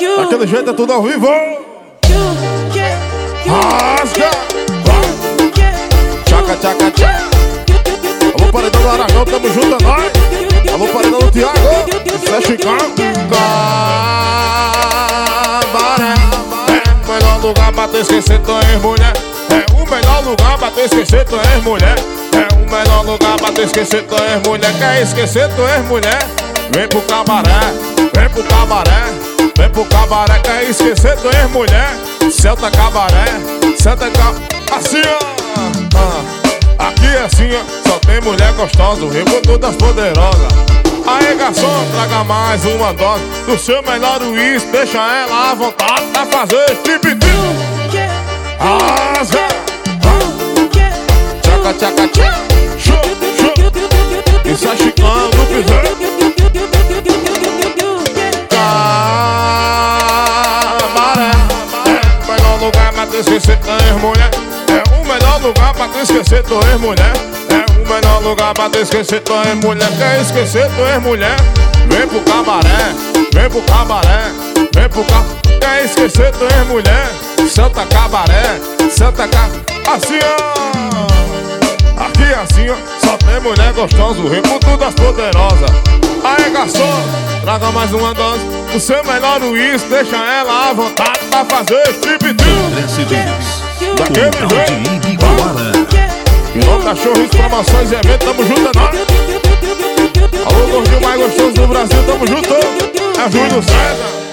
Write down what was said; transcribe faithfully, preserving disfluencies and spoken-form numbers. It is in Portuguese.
Daquele jeito é tudo ao vivo. Rasga. Tchaca, tchaca, tchaca. Alô, paredão do Aragão, tamo junto, é nóis. Alô, paredão do Thiago. Isso é Chicão. Cabaré. É o melhor lugar pra te esquecer tua ex-mulher. É o melhor lugar pra te esquecer tua ex-mulher. É o melhor lugar pra te esquecer tua ex-mulher. Quer esquecer tua ex-mulher? Vem pro cabaré, vem pro cabaré, vem pro cabaré. Quer esquecer tua ex-mulher? Senta cabaré, senta cabaré. Assim ó, ah, aqui é assim ó, só tem mulher gostosa, o Rebuto das Poderosas. Aê garçom, traga mais uma dose do seu melhor uísque, deixa ela à vontade pra fazer striptease. Rasga, tchaca, tchaca, tchaca. Show, show. Isso é Chicão do piseiro. Cabaré. É o melhor lugar pra te esquecer tua ex-mulher. É o melhor lugar pra te esquecer tua ex-mulher. É o melhor lugar pra te esquecer tua ex-mulher. Quer esquecer tua ex-mulher? Vem pro cabaré, vem pro cabaré, vem pro cabaré. Quer esquecer tua ex-mulher? Santa cabaré, santa cabaré. Assim ó, aqui é assim ó, só tem mulher gostosa, o Rebuto das Poderosas. Aê garçom, traga mais uma dose do seu melhor uísque, deixa ela à vontade pra fazer striptease. Daquele jeito. Em nome da Showriz Promoções e Eventos, tamo junto, é nóis. Alô, gordinho mais gostoso do Brasil, tamo junto. É Júlio César.